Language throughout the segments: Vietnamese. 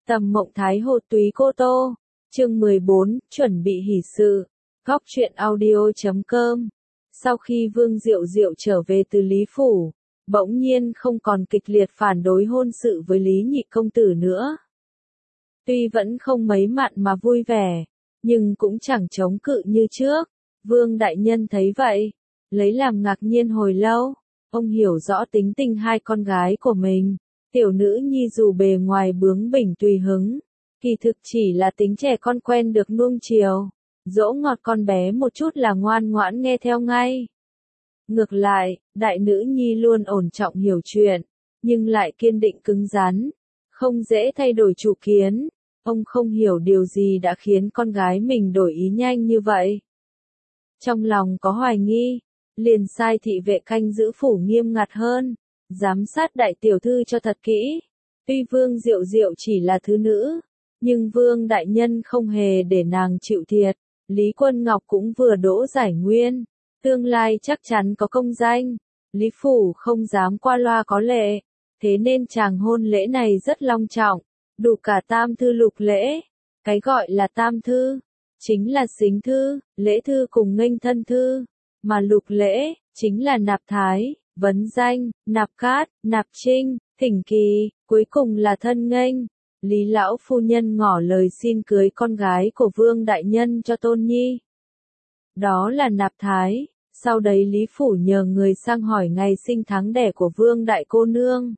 Tầm Mộng Thái Hồ Túy Cô Tô, chương 14, chuẩn bị hỷ sự, góc truyện audio.com. Sau khi Vương Diệu Diệu trở về từ Lý Phủ, bỗng nhiên không còn kịch liệt phản đối hôn sự với Lý Nhị Công Tử nữa. Tuy vẫn không mấy mặn mà vui vẻ, nhưng cũng chẳng chống cự như trước. Vương Đại Nhân thấy vậy, lấy làm ngạc nhiên hồi lâu. Ông hiểu rõ tính tình hai con gái của mình. Tiểu nữ nhi dù bề ngoài bướng bỉnh tùy hứng, kỳ thực chỉ là tính trẻ con quen được nuông chiều, dỗ ngọt con bé một chút là ngoan ngoãn nghe theo ngay. Ngược lại, đại nữ nhi luôn ổn trọng hiểu chuyện, nhưng lại kiên định cứng rắn, không dễ thay đổi chủ kiến. Ông không hiểu điều gì đã khiến con gái mình đổi ý nhanh như vậy. Trong lòng có hoài nghi, liền sai thị vệ canh giữ phủ nghiêm ngặt hơn, giám sát đại tiểu thư cho thật kỹ. Tuy Vương Diệu Diệu chỉ là thứ nữ, nhưng Vương Đại Nhân không hề để nàng chịu thiệt. Lý Quân Ngọc cũng vừa đỗ giải nguyên, tương lai chắc chắn có công danh. Lý Phủ không dám qua loa có lệ, thế nên chàng hôn lễ này rất long trọng, đủ cả tam thư lục lễ. Cái gọi là tam thư, chính là sính thư, lễ thư cùng nghênh thân thư, mà lục lễ, chính là nạp thái, vấn danh, nạp cát, nạp trinh, thỉnh kỳ, cuối cùng là thân nghênh. Lý lão phu nhân ngỏ lời xin cưới con gái của Vương Đại Nhân cho Tôn Nhi. Đó là nạp thái, sau đấy Lý Phủ nhờ người sang hỏi ngày sinh tháng đẻ của Vương Đại cô nương.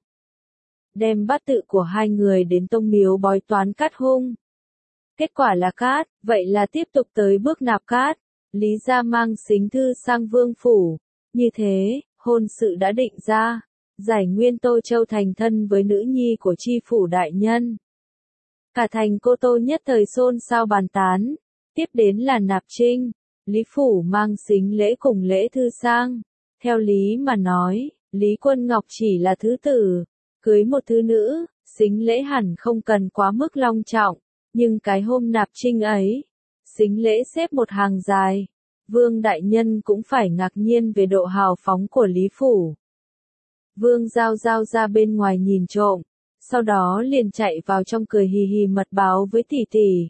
Đem bát tự của hai người đến tông miếu bói toán cát hung. Kết quả là cát, vậy là tiếp tục tới bước nạp cát. Lý gia mang sính thư sang Vương Phủ. Như thế, hôn sự đã định ra. Giải nguyên Tô Châu thành thân với nữ nhi của tri phủ đại nhân. Cả thành Cô Tô nhất thời xôn xao bàn tán. Tiếp đến là nạp trinh. Lý Phủ mang sính lễ cùng lễ thư sang. Theo lý mà nói, Lý Quân Ngọc chỉ là thứ tử. Cưới một thứ nữ, sính lễ hẳn không cần quá mức long trọng. Nhưng cái hôm nạp trinh ấy, sính lễ xếp một hàng dài. Vương Đại Nhân cũng phải ngạc nhiên về độ hào phóng của Lý Phủ. Vương Giao Giao ra bên ngoài nhìn trộm, sau đó liền chạy vào trong cười hì hì mật báo với tỷ tỷ.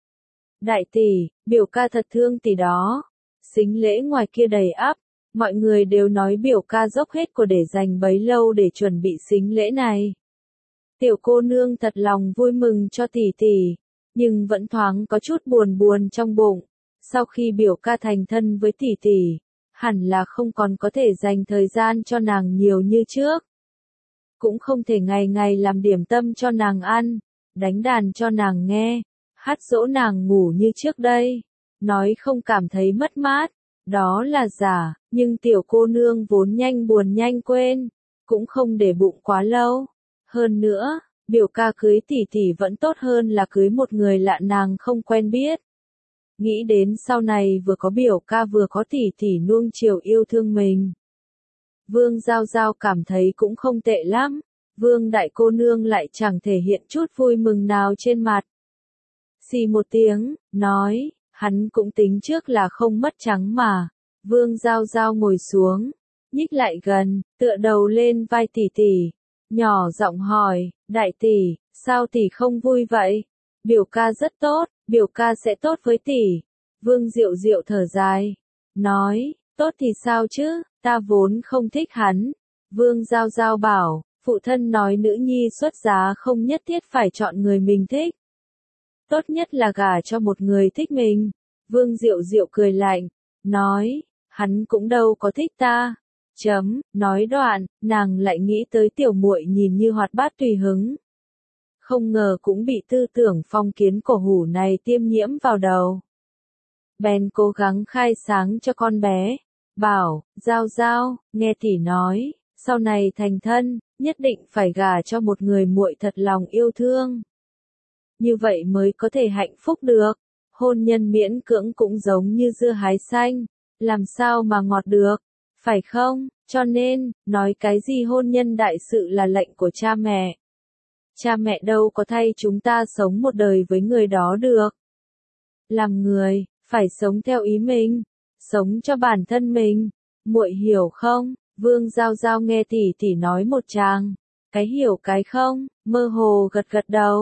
Đại tỷ, biểu ca thật thương tỷ đó. Sính lễ ngoài kia đầy ắp, mọi người đều nói biểu ca dốc hết của để dành bấy lâu để chuẩn bị sính lễ này. Tiểu cô nương thật lòng vui mừng cho tỷ tỷ, nhưng vẫn thoáng có chút buồn buồn trong bụng. Sau khi biểu ca thành thân với tỷ tỷ, hẳn là không còn có thể dành thời gian cho nàng nhiều như trước. Cũng không thể ngày ngày làm điểm tâm cho nàng ăn, đánh đàn cho nàng nghe, hát dỗ nàng ngủ như trước đây. Nói không cảm thấy mất mát, đó là giả, nhưng tiểu cô nương vốn nhanh buồn nhanh quên, cũng không để bụng quá lâu. Hơn nữa, biểu ca cưới tỷ tỷ vẫn tốt hơn là cưới một người lạ nàng không quen biết. Nghĩ đến sau này vừa có biểu ca vừa có tỷ tỷ nuông chiều yêu thương mình. Vương Giao Giao cảm thấy cũng không tệ lắm, Vương Đại cô nương lại chẳng thể hiện chút vui mừng nào trên mặt. Xì một tiếng, nói, hắn cũng tính trước là không mất trắng mà. Vương Giao Giao ngồi xuống, nhích lại gần, tựa đầu lên vai tỷ tỷ, nhỏ giọng hỏi, đại tỷ, sao tỷ không vui vậy? Biểu ca rất tốt, biểu ca sẽ tốt với tỷ. Vương Diệu Diệu thở dài, nói, tốt thì sao chứ, ta vốn không thích hắn. Vương Giao Giao bảo, phụ thân nói nữ nhi xuất giá không nhất thiết phải chọn người mình thích. Tốt nhất là gả cho một người thích mình. Vương Diệu Diệu cười lạnh, nói, hắn cũng đâu có thích ta. Nói đoạn, nàng lại nghĩ tới tiểu muội nhìn như hoạt bát tùy hứng. Không ngờ cũng bị tư tưởng phong kiến cổ hủ này tiêm nhiễm vào đầu. Bèn cố gắng khai sáng cho con bé, bảo, Giao Giao, nghe tỷ nói, sau này thành thân, nhất định phải gả cho một người muội thật lòng yêu thương. Như vậy mới có thể hạnh phúc được, hôn nhân miễn cưỡng cũng giống như dưa hái xanh, làm sao mà ngọt được, phải không? Cho nên, nói cái gì hôn nhân đại sự là lệnh của cha mẹ. Cha mẹ đâu có thay chúng ta sống một đời với người đó được. Làm người, phải sống theo ý mình, sống cho bản thân mình. Muội hiểu không? Vương Giao Giao nghe tỷ tỷ nói một tràng, cái hiểu cái không, mơ hồ gật gật đầu.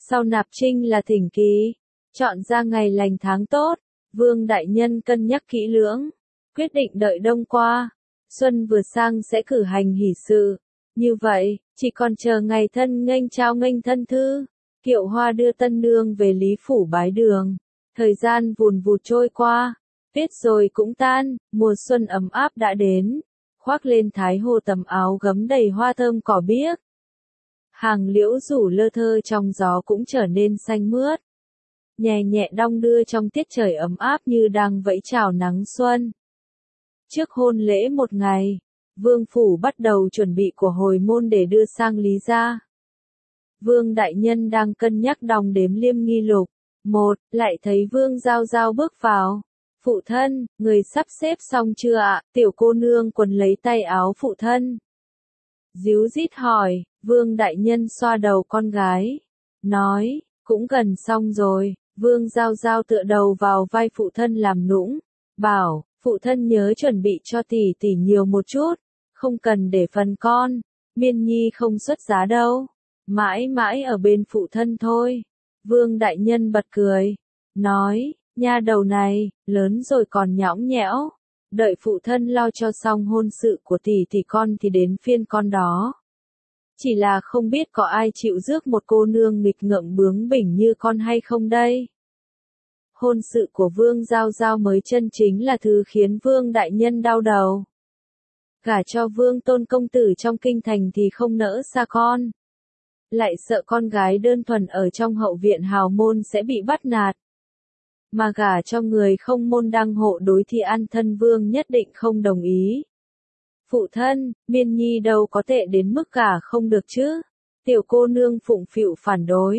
Sau nạp trinh là thỉnh kỳ, chọn ra ngày lành tháng tốt, Vương đại nhân cân nhắc kỹ lưỡng, quyết định đợi đông qua, xuân vừa sang sẽ cử hành hỷ sự. Như vậy, chỉ còn chờ ngày thân nghênh trao nghênh thân thư, kiệu hoa đưa tân nương về Lý Phủ bái đường. Thời gian vùn vụt trôi qua, tuyết rồi cũng tan, mùa xuân ấm áp đã đến, khoác lên Thái Hồ tấm áo gấm đầy hoa thơm cỏ biếc. Hàng liễu rủ lơ thơ trong gió cũng trở nên xanh mướt, nhẹ nhẹ đong đưa trong tiết trời ấm áp như đang vẫy chào nắng xuân. Trước hôn lễ một ngày, Vương Phủ bắt đầu chuẩn bị của hồi môn để đưa sang Lý gia. Vương đại nhân đang cân nhắc đong đếm liêm nghi lục. Lại thấy Vương Giao Giao bước vào. Phụ thân, người sắp xếp xong chưa ạ? Tiểu cô nương quần lấy tay áo phụ thân. Díu dít hỏi, Vương đại nhân xoa đầu con gái. Nói, cũng gần xong rồi. Vương Giao Giao tựa đầu vào vai phụ thân làm nũng. Bảo, phụ thân nhớ chuẩn bị cho tỷ tỷ nhiều một chút. Không cần để phần con. Miên Nhi không xuất giá đâu. Mãi mãi ở bên phụ thân thôi. Vương đại nhân bật cười. Nói, nha đầu này, lớn rồi còn nhõng nhẽo. Đợi phụ thân lo cho xong hôn sự của tỷ thì con thì đến phiên con đó. Chỉ là không biết có ai chịu rước một cô nương nghịch ngợm bướng bỉnh như con hay không đây. Hôn sự của Vương Giao Giao mới chân chính là thứ khiến Vương đại nhân đau đầu. Gả cho Vương Tôn công tử trong kinh thành thì không nỡ xa con. Lại sợ con gái đơn thuần ở trong hậu viện hào môn sẽ bị bắt nạt. Mà gả cho người không môn đăng hộ đối thì an thân Vương nhất định không đồng ý. Phụ thân, Miên Nhi đâu có tệ đến mức gả không được chứ. Tiểu cô nương phụng phịu phản đối.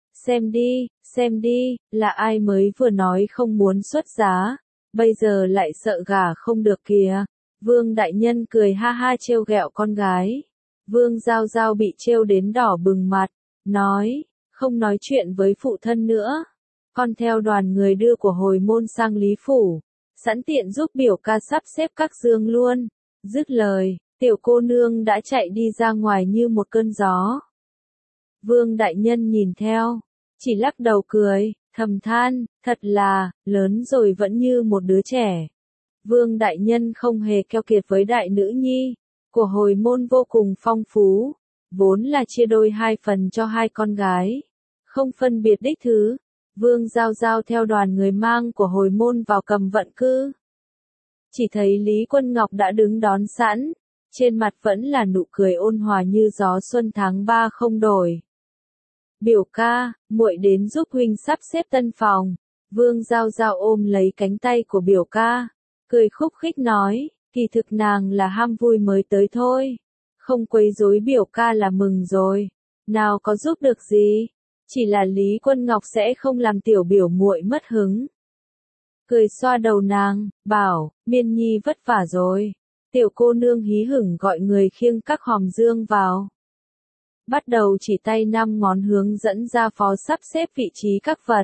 Xem đi, là ai mới vừa nói không muốn xuất giá, bây giờ lại sợ gả không được kìa. Vương đại nhân cười ha ha trêu ghẹo con gái. Vương Giao Giao bị trêu đến đỏ bừng mặt, nói, không nói chuyện với phụ thân nữa. Con theo đoàn người đưa của hồi môn sang Lý Phủ, sẵn tiện giúp biểu ca sắp xếp các giường luôn. Dứt lời, tiểu cô nương đã chạy đi ra ngoài như một cơn gió. Vương đại nhân nhìn theo, chỉ lắc đầu cười, thầm than, thật là, lớn rồi vẫn như một đứa trẻ. Vương đại nhân không hề keo kiệt với đại nữ nhi, của hồi môn vô cùng phong phú, vốn là chia đôi 2 phần cho 2 con gái, không phân biệt đích thứ. Vương Giao Giao theo đoàn người mang của hồi môn vào Cầm Vận Cư. Chỉ thấy Lý Quân Ngọc đã đứng đón sẵn, trên mặt vẫn là nụ cười ôn hòa như gió xuân tháng 3 không đổi. Biểu ca, muội đến giúp huynh sắp xếp tân phòng. Vương Giao Giao ôm lấy cánh tay của biểu ca, cười khúc khích nói, kỳ thực nàng là ham vui mới tới thôi. Không quấy rối biểu ca là mừng rồi. Nào có giúp được gì? Chỉ là Lý Quân Ngọc sẽ không làm tiểu biểu muội mất hứng. Cười xoa đầu nàng, bảo, Miên Nhi vất vả rồi. Tiểu cô nương hí hửng gọi người khiêng các hòm dương vào. Bắt đầu chỉ tay 5 ngón hướng dẫn ra phó sắp xếp vị trí các vật.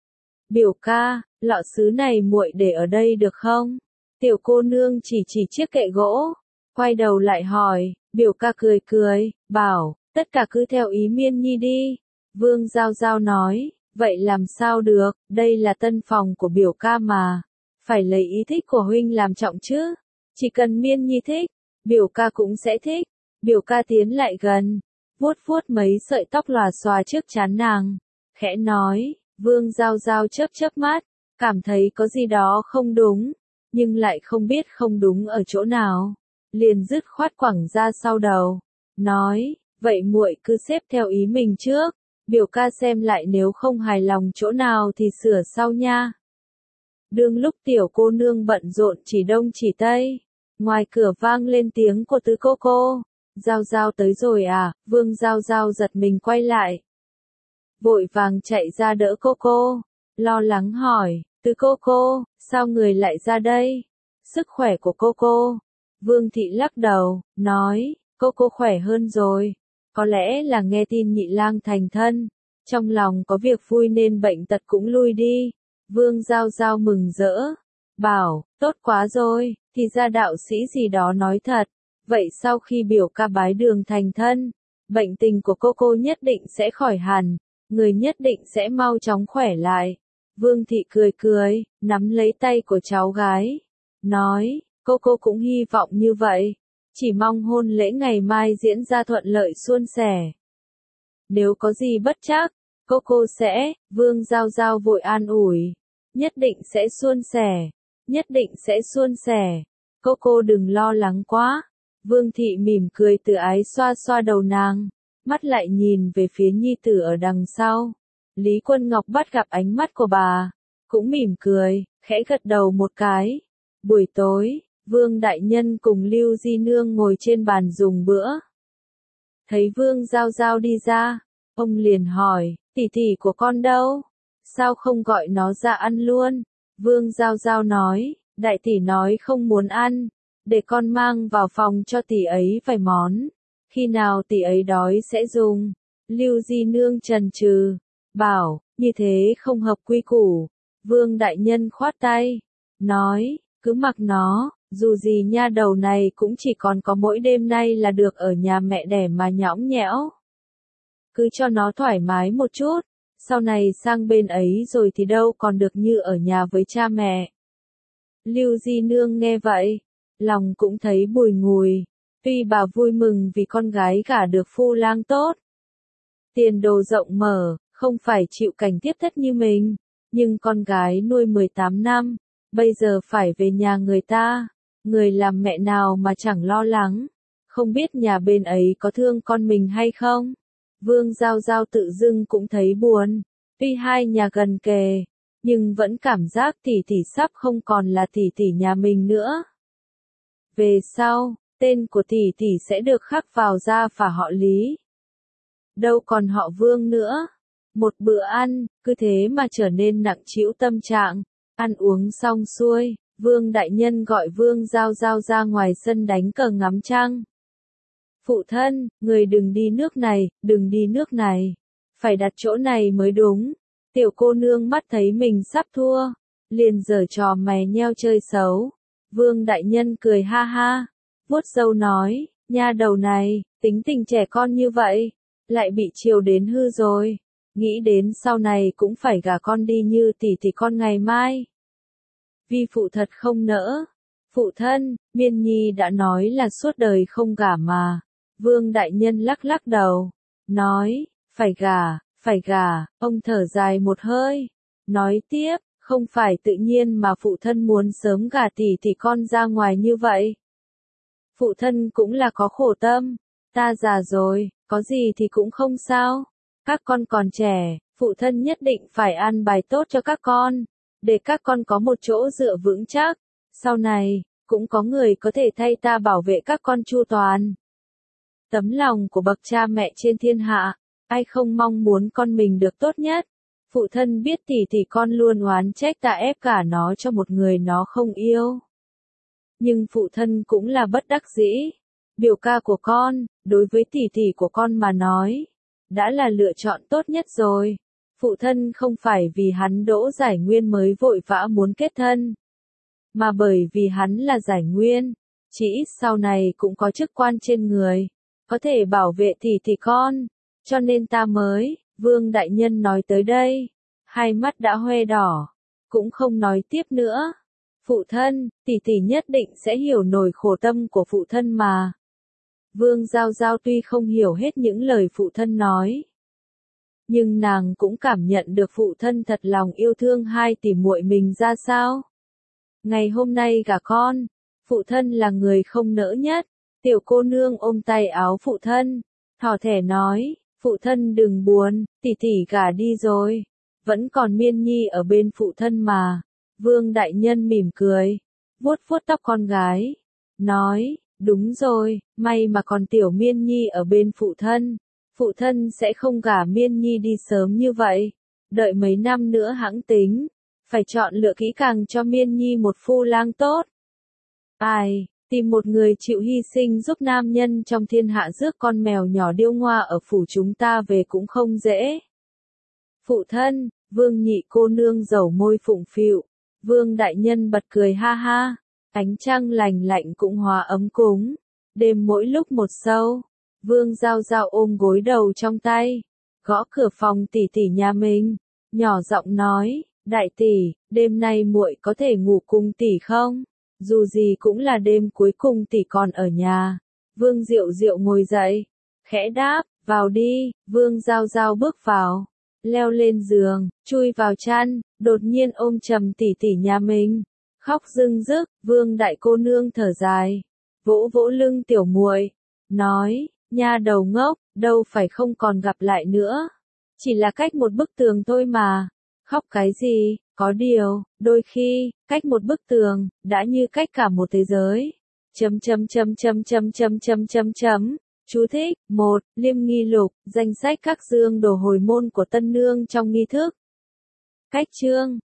Biểu ca, lọ sứ này muội để ở đây được không? Tiểu cô nương chỉ chiếc kệ gỗ. Quay đầu lại hỏi, biểu ca cười, bảo, tất cả cứ theo ý Miên Nhi đi. Vương Giao Giao nói, vậy làm sao được, đây là tân phòng của biểu ca mà. Phải lấy ý thích của huynh làm trọng chứ. Chỉ cần Miên Nhi thích, biểu ca cũng sẽ thích. Biểu ca tiến lại gần, vuốt mấy sợi tóc lòa xòa trước trán nàng. Khẽ nói, Vương Giao Giao chớp mắt, cảm thấy có gì đó không đúng, nhưng lại không biết không đúng ở chỗ nào. Liền dứt khoát quẳng ra sau đầu, nói, vậy muội cứ xếp theo ý mình trước. Biểu ca xem lại nếu không hài lòng chỗ nào thì sửa sau nha. Đương lúc tiểu cô nương bận rộn chỉ đông chỉ tây, ngoài cửa vang lên tiếng của Tứ cô. Giao Giao tới rồi à? Vương Giao Giao giật mình quay lại. Vội vàng chạy ra đỡ cô, lo lắng hỏi, Tứ cô, sao người lại ra đây? Sức khỏe của cô. Vương thị lắc đầu, nói, cô khỏe hơn rồi. Có lẽ là nghe tin nhị lang thành thân, trong lòng có việc vui nên bệnh tật cũng lui đi. Vương Giao Giao mừng rỡ, bảo, tốt quá rồi, thì ra đạo sĩ gì đó nói thật. Vậy sau khi biểu ca bái đường thành thân, bệnh tình của cô nhất định sẽ khỏi hẳn. người nhất định sẽ mau chóng khỏe lại. Vương thị cười cười, nắm lấy tay của cháu gái, nói, cô cũng hy vọng như vậy, chỉ mong hôn lễ ngày mai diễn ra thuận lợi suôn sẻ. Nếu có gì bất trắc, cô sẽ, Vương Giao Giao vội an ủi, nhất định sẽ suôn sẻ, nhất định sẽ suôn sẻ, cô đừng lo lắng quá. Vương thị mỉm cười từ ái xoa xoa đầu nàng, mắt lại nhìn về phía nhi tử ở đằng sau. Lý Quân Ngọc bắt gặp ánh mắt của bà, cũng mỉm cười, khẽ gật đầu một cái. Buổi tối, Vương Đại Nhân cùng Lưu Di Nương ngồi trên bàn dùng bữa. Thấy Vương Giao Giao đi ra, ông liền hỏi, tỷ của con đâu? Sao không gọi nó ra ăn luôn? Vương Giao Giao nói, đại tỷ nói không muốn ăn, để con mang vào phòng cho tỷ ấy vài món, khi nào tỷ ấy đói sẽ dùng. Lưu Di Nương chần chừ, bảo, như thế không hợp quy củ. Vương Đại Nhân khoát tay, nói, cứ mặc nó, dù gì nha đầu này cũng chỉ còn có mỗi đêm nay là được ở nhà mẹ đẻ mà nhõng nhẽo. Cứ cho nó thoải mái một chút, sau này sang bên ấy rồi thì đâu còn được như ở nhà với cha mẹ. Lưu Di Nương nghe vậy, lòng cũng thấy bùi ngùi, tuy bà vui mừng vì con gái gả được phu lang tốt. Tiền đồ rộng mở, không phải chịu cảnh tiếp thất như mình, nhưng con gái nuôi 18 năm, bây giờ phải về nhà người ta, người làm mẹ nào mà chẳng lo lắng, không biết nhà bên ấy có thương con mình hay không. Vương Giao Giao tự dưng cũng thấy buồn, tuy hai nhà gần kề, nhưng vẫn cảm giác tỷ sắp không còn là tỷ nhà mình nữa. Về sau, tên của tỷ sẽ được khắc vào gia phả họ Lý. Đâu còn họ Vương nữa. Một bữa ăn, cứ thế mà trở nên nặng trĩu tâm trạng. Ăn uống xong xuôi, Vương Đại Nhân gọi Vương Giao Giao ra ngoài sân đánh cờ ngắm trăng. Phụ thân, người đừng đi nước này, đừng đi nước này. Phải đặt chỗ này mới đúng. Tiểu cô nương mắt thấy mình sắp thua, liền giở trò mày nheo chơi xấu. Vương Đại Nhân cười ha ha, vuốt râu nói, nha đầu này, tính tình trẻ con như vậy, lại bị chiều đến hư rồi. Nghĩ đến sau này cũng phải gả con đi như tỷ con ngày mai. Vi phụ thật không nỡ. Phụ thân, Miên Nhi đã nói là suốt đời không gả mà. Vương Đại Nhân lắc lắc đầu, nói, phải gả, ông thở dài một hơi, nói tiếp, không phải tự nhiên mà phụ thân muốn sớm gả tỷ con ra ngoài như vậy. Phụ thân cũng là có khổ tâm, ta già rồi, có gì thì cũng không sao, các con còn trẻ, phụ thân nhất định phải an bài tốt cho các con, để các con có một chỗ dựa vững chắc, sau này, cũng có người có thể thay ta bảo vệ các con chu toàn. Tấm lòng của bậc cha mẹ trên thiên hạ, ai không mong muốn con mình được tốt nhất. Phụ thân biết tỷ con luôn oán trách ta ép cả nó cho một người nó không yêu. Nhưng phụ thân cũng là bất đắc dĩ. Biểu ca của con, đối với tỷ của con mà nói, đã là lựa chọn tốt nhất rồi. Phụ thân không phải vì hắn Đỗ Giải Nguyên mới vội vã muốn kết thân, mà bởi vì hắn là Giải Nguyên, chỉ ít sau này cũng có chức quan trên người, có thể bảo vệ tỷ con, cho nên ta mới. Vương Đại Nhân nói tới đây, hai mắt đã hoe đỏ, cũng không nói tiếp nữa. Phụ thân, tỷ nhất định sẽ hiểu nổi khổ tâm của phụ thân mà. Vương Giao Giao tuy không hiểu hết những lời phụ thân nói, nhưng nàng cũng cảm nhận được phụ thân thật lòng yêu thương hai tỷ muội mình ra sao. Ngày hôm nay gả con, phụ thân là người không nỡ nhất. Tiểu cô nương ôm tay áo phụ thân, thỏ thẻ nói, phụ thân đừng buồn, tỷ gả đi rồi, vẫn còn Miên Nhi ở bên phụ thân mà. Vương Đại Nhân mỉm cười, vuốt vuốt tóc con gái, nói, đúng rồi, may mà còn tiểu Miên Nhi ở bên phụ thân sẽ không gả Miên Nhi đi sớm như vậy, đợi mấy năm nữa hẵng tính, phải chọn lựa kỹ càng cho Miên Nhi một phu lang tốt. Ai, tìm một người chịu hy sinh giúp nam nhân trong thiên hạ rước con mèo nhỏ điêu ngoa ở phủ chúng ta về cũng không dễ. Phụ thân, Vương nhị cô nương dầu môi phụng phịu, Vương Đại Nhân bật cười ha ha, ánh trăng lành lạnh cũng hòa ấm cúng, đêm mỗi lúc một sâu. Vương Giao Giao ôm gối đầu trong tay, gõ cửa phòng tỷ tỷ nhà mình, nhỏ giọng nói, đại tỷ, đêm nay muội có thể ngủ cùng tỷ không? Dù gì cũng là đêm cuối cùng tỷ còn ở nhà. Vương Diệu Diệu ngồi dậy, khẽ đáp, vào đi. Vương Giao Giao bước vào, leo lên giường, chui vào chăn, đột nhiên ôm chầm tỷ tỷ nhà mình, khóc rưng rức. Vương đại cô nương thở dài, vỗ vỗ lưng tiểu muội, nói, nha đầu ngốc, đâu phải không còn gặp lại nữa, chỉ là cách một bức tường thôi mà, khóc cái gì? Có điều, đôi khi, cách một bức tường, đã như cách cả một thế giới. Chú thích, 1. Liêm nghi lục, danh sách các dương đồ hồi môn của tân nương trong nghi thức. Cách chương